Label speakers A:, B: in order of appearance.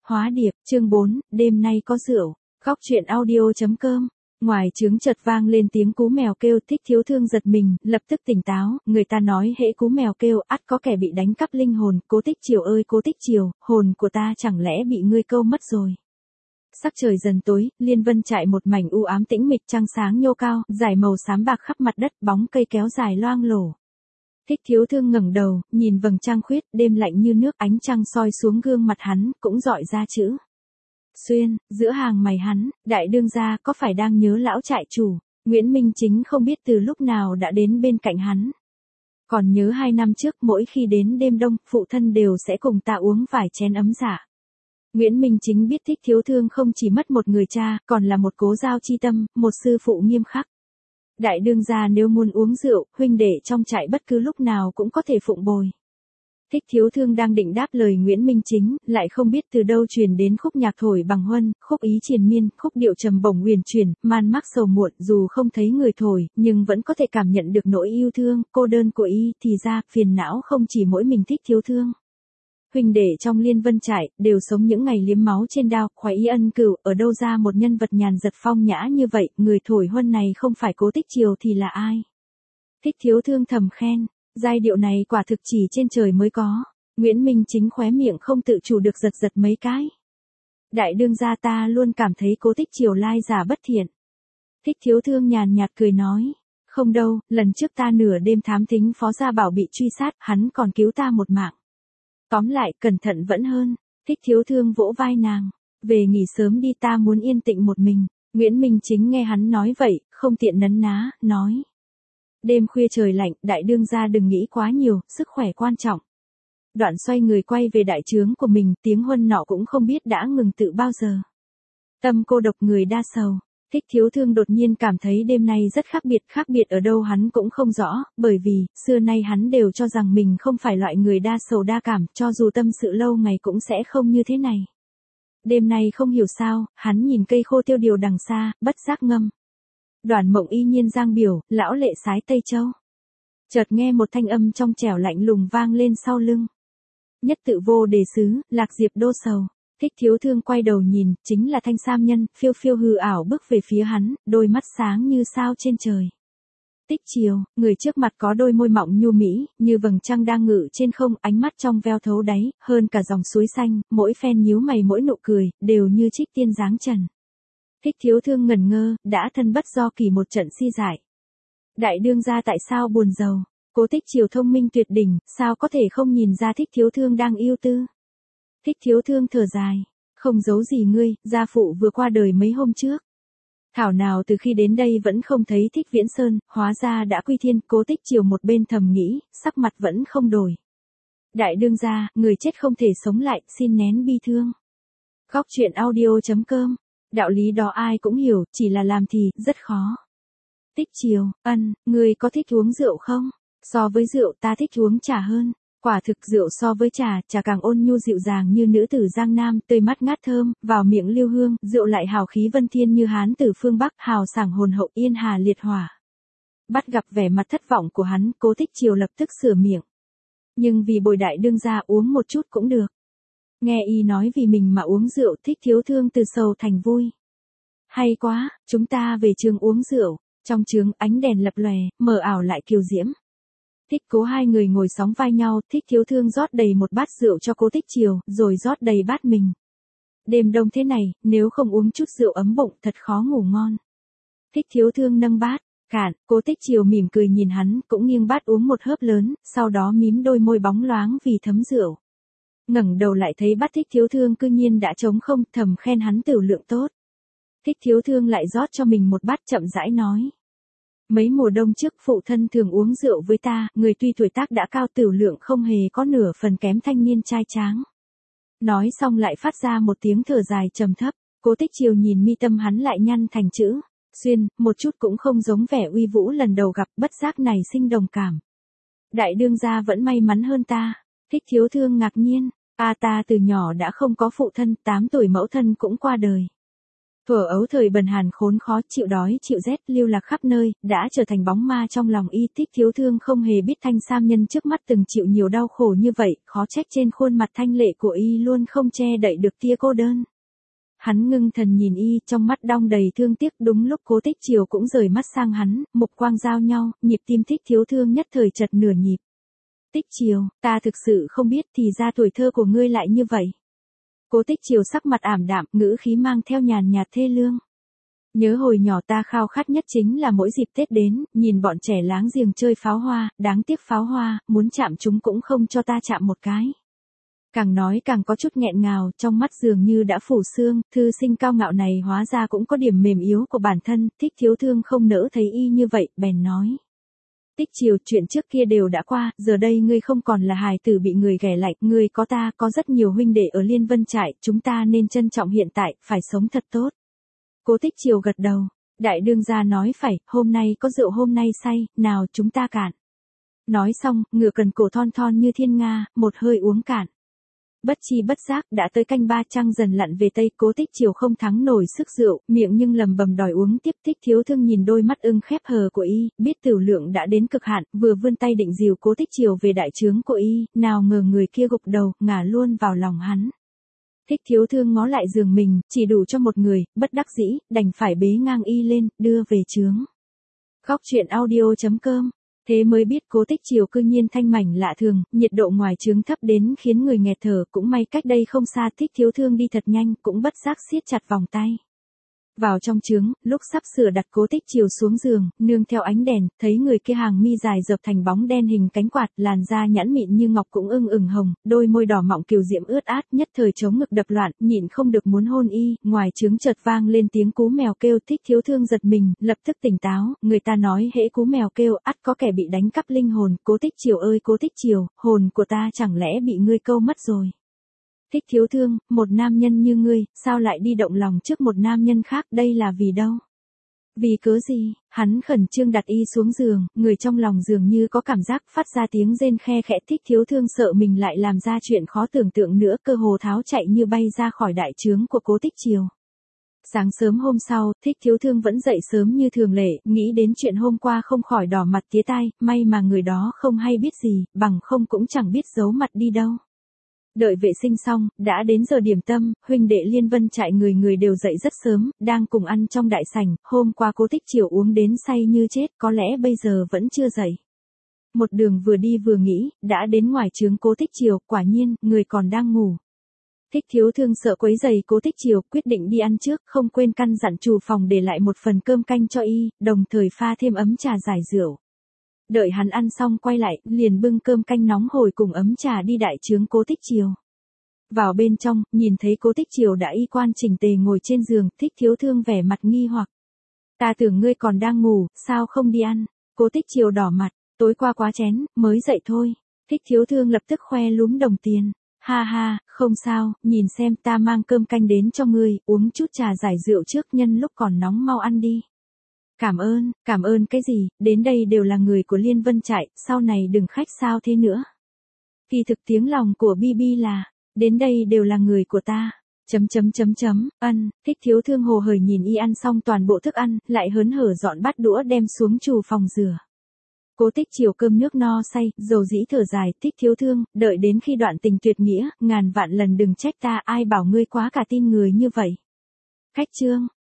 A: Hóa điệp, chương 4, đêm nay có rượu. Góc truyện audio.com. Ngoài trướng chợt vang lên tiếng cú mèo kêu. Thích Thiếu Thương giật mình, lập tức tỉnh táo. Người ta nói hễ cú mèo kêu, ắt có kẻ bị đánh cắp linh hồn. Cố Tích Chiều ơi Cố Tích Chiều, hồn của ta chẳng lẽ bị ngươi câu mất rồi. Sắc trời dần tối, Liên Vân trại một mảnh u ám tĩnh mịch, trăng sáng nhô cao, dải màu xám bạc khắp mặt đất, bóng cây kéo dài loang lổ. Thích Thiếu Thương ngẩng đầu, nhìn vầng trăng khuyết, đêm lạnh như nước, ánh trăng soi xuống gương mặt hắn, cũng rọi ra chữ Xuyên, giữa hàng mày hắn, đại đương gia có phải đang nhớ lão trại chủ. Nguyễn Minh Chính không biết từ lúc nào đã đến bên cạnh hắn. Còn nhớ 2 năm trước, mỗi khi đến đêm đông, phụ thân đều sẽ cùng ta uống vài chén ấm dạ. Nguyễn Minh Chính biết Thích Thiếu Thương không chỉ mất một người cha, còn là một cố giao chi tâm, một sư phụ nghiêm khắc. Đại đương gia nếu muốn uống rượu, huynh đệ trong trại bất cứ lúc nào cũng có thể phụng bồi. Thích Thiếu Thương đang định đáp lời Nguyễn Minh Chính, lại không biết từ đâu truyền đến khúc nhạc thổi bằng huân, khúc ý triền miên, khúc điệu trầm bổng huyền chuyển, man mác sầu muộn, dù không thấy người thổi, nhưng vẫn có thể cảm nhận được nỗi yêu thương, cô đơn của y. Thì ra, phiền não không chỉ mỗi mình Thích Thiếu Thương. Huynh đệ trong Liên Vân trại, đều sống những ngày liếm máu trên đao, khoái ý ân cửu, ở đâu ra một nhân vật nhàn giật phong nhã như vậy, người thổi huân này không phải Cố Tích Chiều thì là ai? Thích Thiếu Thương thầm khen, giai điệu này quả thực chỉ trên trời mới có. Nguyễn Minh Chính khóe miệng không tự chủ được giật giật mấy cái. Đại đương gia ta luôn cảm thấy Cố Tích Chiều lai giả bất thiện. Thích Thiếu Thương nhàn nhạt cười nói, không đâu, lần trước ta nửa đêm thám thính Phó Gia Bảo bị truy sát, hắn còn cứu ta một mạng. Tóm lại, cẩn thận vẫn hơn. Thích Thiếu Thương vỗ vai nàng, về nghỉ sớm đi, ta muốn yên tĩnh một mình. Nguyễn Minh Chính nghe hắn nói vậy, không tiện nấn ná, nói. Đêm khuya trời lạnh, đại đương gia đừng nghĩ quá nhiều, sức khỏe quan trọng. Đoạn xoay người quay về đại trướng của mình, tiếng huân nọ cũng không biết đã ngừng tự bao giờ. Tâm cô độc người đa sầu. Thích Thiếu Thương đột nhiên cảm thấy đêm nay rất khác biệt ở đâu hắn cũng không rõ, bởi vì, xưa nay hắn đều cho rằng mình không phải loại người đa sầu đa cảm, cho dù tâm sự lâu ngày cũng sẽ không như thế này. Đêm nay không hiểu sao, hắn nhìn cây khô tiêu điều đằng xa, bất giác ngâm. Đoàn Mộng y nhiên giang biểu, lão lệ sái Tây Châu. Chợt nghe một thanh âm trong trẻo lạnh lùng vang lên sau lưng. Nhất tự vô đề xứ, Lạc Diệp đô sầu. Thích Thiếu Thương quay đầu nhìn, chính là Thanh Sam Nhân, phiêu phiêu hư ảo bước về phía hắn, đôi mắt sáng như sao trên trời. Tích Chiều, người trước mặt có đôi môi mọng nhu mỹ, như vầng trăng đang ngự trên không, ánh mắt trong veo thấu đáy, hơn cả dòng suối xanh, mỗi phen nhíu mày mỗi nụ cười, đều như trích tiên dáng trần. Thích Thiếu Thương ngẩn ngơ, đã thân bất do kỳ một trận si dại. Đại đương gia tại sao buồn rầu? Cố Tích Chiều thông minh tuyệt đỉnh, sao có thể không nhìn ra Thích Thiếu Thương đang yêu tư? Thích Thiếu Thương thở dài, không giấu gì ngươi, gia phụ vừa qua đời mấy hôm trước. Thảo nào từ khi đến đây vẫn không thấy Thích Viễn Sơn, hóa ra đã quy thiên. Cố Tích Chiều một bên thầm nghĩ, sắc mặt vẫn không đổi. Đại đương gia, người chết không thể sống lại, xin nén bi thương. Góc truyện audio.com. Đạo lý đó ai cũng hiểu, chỉ là làm thì rất khó. Tích Chiều, ngươi có thích uống rượu không? So với rượu ta thích uống trà hơn. Quả thực rượu so với trà càng ôn nhu dịu dàng như nữ tử Giang Nam, tươi mát ngát thơm, vào miệng lưu hương, rượu lại hào khí vân thiên như hán tử phương Bắc, hào sảng hồn hậu yên hà liệt hỏa. Bắt gặp vẻ mặt thất vọng của hắn, Cố Tích Chiều lập tức sửa miệng. Nhưng vì bồi đại đương gia uống một chút cũng được. Nghe y nói vì mình mà uống rượu, Thích Thiếu Thương từ sầu thành vui. Hay quá, chúng ta về trường uống rượu. Trong trướng ánh đèn lập lòe, mờ ảo lại kiều diễm. Thích Cố hai người ngồi sóng vai nhau, Thích Thiếu Thương rót đầy một bát rượu cho Cố Tích Chiều, rồi rót đầy bát mình. Đêm đông thế này, nếu không uống chút rượu ấm bụng thật khó ngủ ngon. Thích Thiếu Thương nâng bát, cạn, Cố Tích Chiều mỉm cười nhìn hắn, cũng nghiêng bát uống một hớp lớn, sau đó mím đôi môi bóng loáng vì thấm rượu. Ngẩng đầu lại thấy bát Thích Thiếu Thương cư nhiên đã trống không, thầm khen hắn tửu lượng tốt. Thích Thiếu Thương lại rót cho mình một bát chậm rãi nói. Mấy mùa đông trước phụ thân thường uống rượu với ta, người tuy tuổi tác đã cao tửu lượng không hề có nửa phần kém thanh niên trai tráng. Nói xong lại phát ra một tiếng thở dài trầm thấp, Cố Tích Chiều nhìn mi tâm hắn lại nhăn thành chữ Xuyên, một chút cũng không giống vẻ uy vũ lần đầu gặp, bất giác này sinh đồng cảm. Đại đương gia vẫn may mắn hơn ta. Thích Thiếu Thương ngạc nhiên, ta từ nhỏ đã không có phụ thân, 8 tuổi mẫu thân cũng qua đời. Thuở ấu thời bần hàn khốn khó, chịu đói chịu rét, lưu lạc khắp nơi, đã trở thành bóng ma trong lòng y. Thích Thiếu Thương không hề biết Thanh Sam Nhân trước mắt từng chịu nhiều đau khổ như vậy, khó trách trên khuôn mặt thanh lệ của y luôn không che đậy được tia cô đơn. Hắn ngưng thần nhìn y, trong mắt đong đầy thương tiếc. Đúng lúc Cố Tích Triều cũng rời mắt sang hắn, mục quang giao nhau, nhịp tim Thích Thiếu Thương nhất thời chật nửa nhịp. Tích Triều, ta thực sự không biết, thì ra tuổi thơ của ngươi lại như vậy. Cố Tích Triều sắc mặt ảm đạm, ngữ khí mang theo nhàn nhạt thê lương. Nhớ hồi nhỏ ta khao khát nhất chính là mỗi dịp Tết đến, nhìn bọn trẻ láng giềng chơi pháo hoa, đáng tiếc pháo hoa, muốn chạm chúng cũng không cho ta chạm một cái. Càng nói càng có chút nghẹn ngào, trong mắt dường như đã phủ sương. Thư sinh cao ngạo này hóa ra cũng có điểm mềm yếu của bản thân. Thích Thiếu Thương không nỡ thấy y như vậy, bèn nói. Tích Triều, chuyện trước kia đều đã qua, giờ đây ngươi không còn là hài tử bị người ghẻ lạnh, ngươi có ta, có rất nhiều huynh đệ ở Liên Vân Trại, chúng ta nên trân trọng hiện tại, phải sống thật tốt. Cố Tích Triều gật đầu, đại đương gia nói phải, hôm nay có rượu hôm nay say, nào chúng ta cạn. Nói xong, ngựa cần cổ thon thon như thiên nga, một hơi uống cạn. Bất chi bất giác đã tới canh ba, trăng dần lặn về tây. Cố Tích Triều không thắng nổi sức rượu, miệng nhưng lầm bầm đòi uống tiếp. Thích Thiếu Thương nhìn đôi mắt ưng khép hờ của y, biết tửu lượng đã đến cực hạn, vừa vươn tay định dìu Cố Tích Triều về đại trướng của y, nào ngờ người kia gục đầu, ngả luôn vào lòng hắn. Thích Thiếu Thương ngó lại giường mình, chỉ đủ cho một người, bất đắc dĩ, đành phải bế ngang y lên, đưa về trướng. Góc truyện audio.com. Thế mới biết Cố Tích Triều cư nhiên thanh mảnh lạ thường, nhiệt độ ngoài trướng thấp đến khiến người nghẹt thở. Cũng may cách đây không xa, Thích Thiếu Thương đi thật nhanh, cũng bất giác siết chặt vòng tay. Vào trong trướng, lúc sắp sửa đặt Cố Tích Triều xuống giường, nương theo ánh đèn, thấy người kia hàng mi dài dợp thành bóng đen hình cánh quạt, làn da nhẵn mịn như ngọc cũng ửng hồng, đôi môi đỏ mọng kiều diễm ướt át, nhất thời chống ngực đập loạn, nhịn không được muốn hôn y. Ngoài trướng chợt vang lên tiếng cú mèo kêu. Thích Thiếu Thương giật mình, lập tức tỉnh táo, người ta nói hễ cú mèo kêu, ắt có kẻ bị đánh cắp linh hồn. Cố Tích Triều ơi Cố Tích Triều, hồn của ta chẳng lẽ bị ngươi câu mất rồi? Thích Thiếu Thương, một nam nhân như ngươi, sao lại đi động lòng trước một nam nhân khác, đây là vì đâu? Vì cớ gì? Hắn khẩn trương đặt y xuống giường, người trong lòng dường như có cảm giác phát ra tiếng rên khe khẽ. Thích Thiếu Thương sợ mình lại làm ra chuyện khó tưởng tượng nữa, cơ hồ tháo chạy như bay ra khỏi đại trướng của Cố Tích Triều. Sáng sớm hôm sau, Thích Thiếu Thương vẫn dậy sớm như thường lệ, nghĩ đến chuyện hôm qua không khỏi đỏ mặt tía tai, may mà người đó không hay biết gì, bằng không cũng chẳng biết giấu mặt đi đâu. Đợi vệ sinh xong, đã đến giờ điểm tâm, huynh đệ Liên Vân Trại người người đều dậy rất sớm, đang cùng ăn trong đại sảnh. Hôm qua Cố Tích Triều uống đến say như chết, có lẽ bây giờ vẫn chưa dậy. Một đường vừa đi vừa nghĩ, đã đến ngoài trướng Cố Tích Triều, quả nhiên, người còn đang ngủ. Thích Thiếu Thương sợ quấy rầy Cố Tích Triều, quyết định đi ăn trước, không quên căn dặn chủ phòng để lại một phần cơm canh cho y, đồng thời pha thêm ấm trà giải rượu. Đợi hắn ăn xong quay lại, liền bưng cơm canh nóng hổi cùng ấm trà đi đại trướng Cố Tích Triều. Vào bên trong, nhìn thấy Cố Tích Triều đã y quan chỉnh tề ngồi trên giường. Thích Thiếu Thương vẻ mặt nghi hoặc. Ta tưởng ngươi còn đang ngủ, sao không đi ăn? Cố Tích Triều đỏ mặt, tối qua quá chén, mới dậy thôi. Thích Thiếu Thương lập tức khoe lúm đồng tiền. Ha ha, không sao, nhìn xem ta mang cơm canh đến cho ngươi, uống chút trà giải rượu trước, nhân lúc còn nóng mau ăn đi. Cảm ơn cái gì, đến đây đều là người của Liên Vân Trại, sau này đừng khách sao thế nữa. Kỳ thực tiếng lòng của Bibi là, đến đây đều là người của ta. Thích Thiếu Thương hồ hởi nhìn y ăn xong toàn bộ thức ăn, lại hớn hở dọn bát đũa đem xuống chủ phòng rửa. Cố Tích Triều cơm nước no say, dầu dĩ thở dài. Thích Thiếu Thương, đợi đến khi đoạn tình tuyệt nghĩa, ngàn vạn lần đừng trách ta, ai bảo ngươi quá cả tin người như vậy. Khách trương,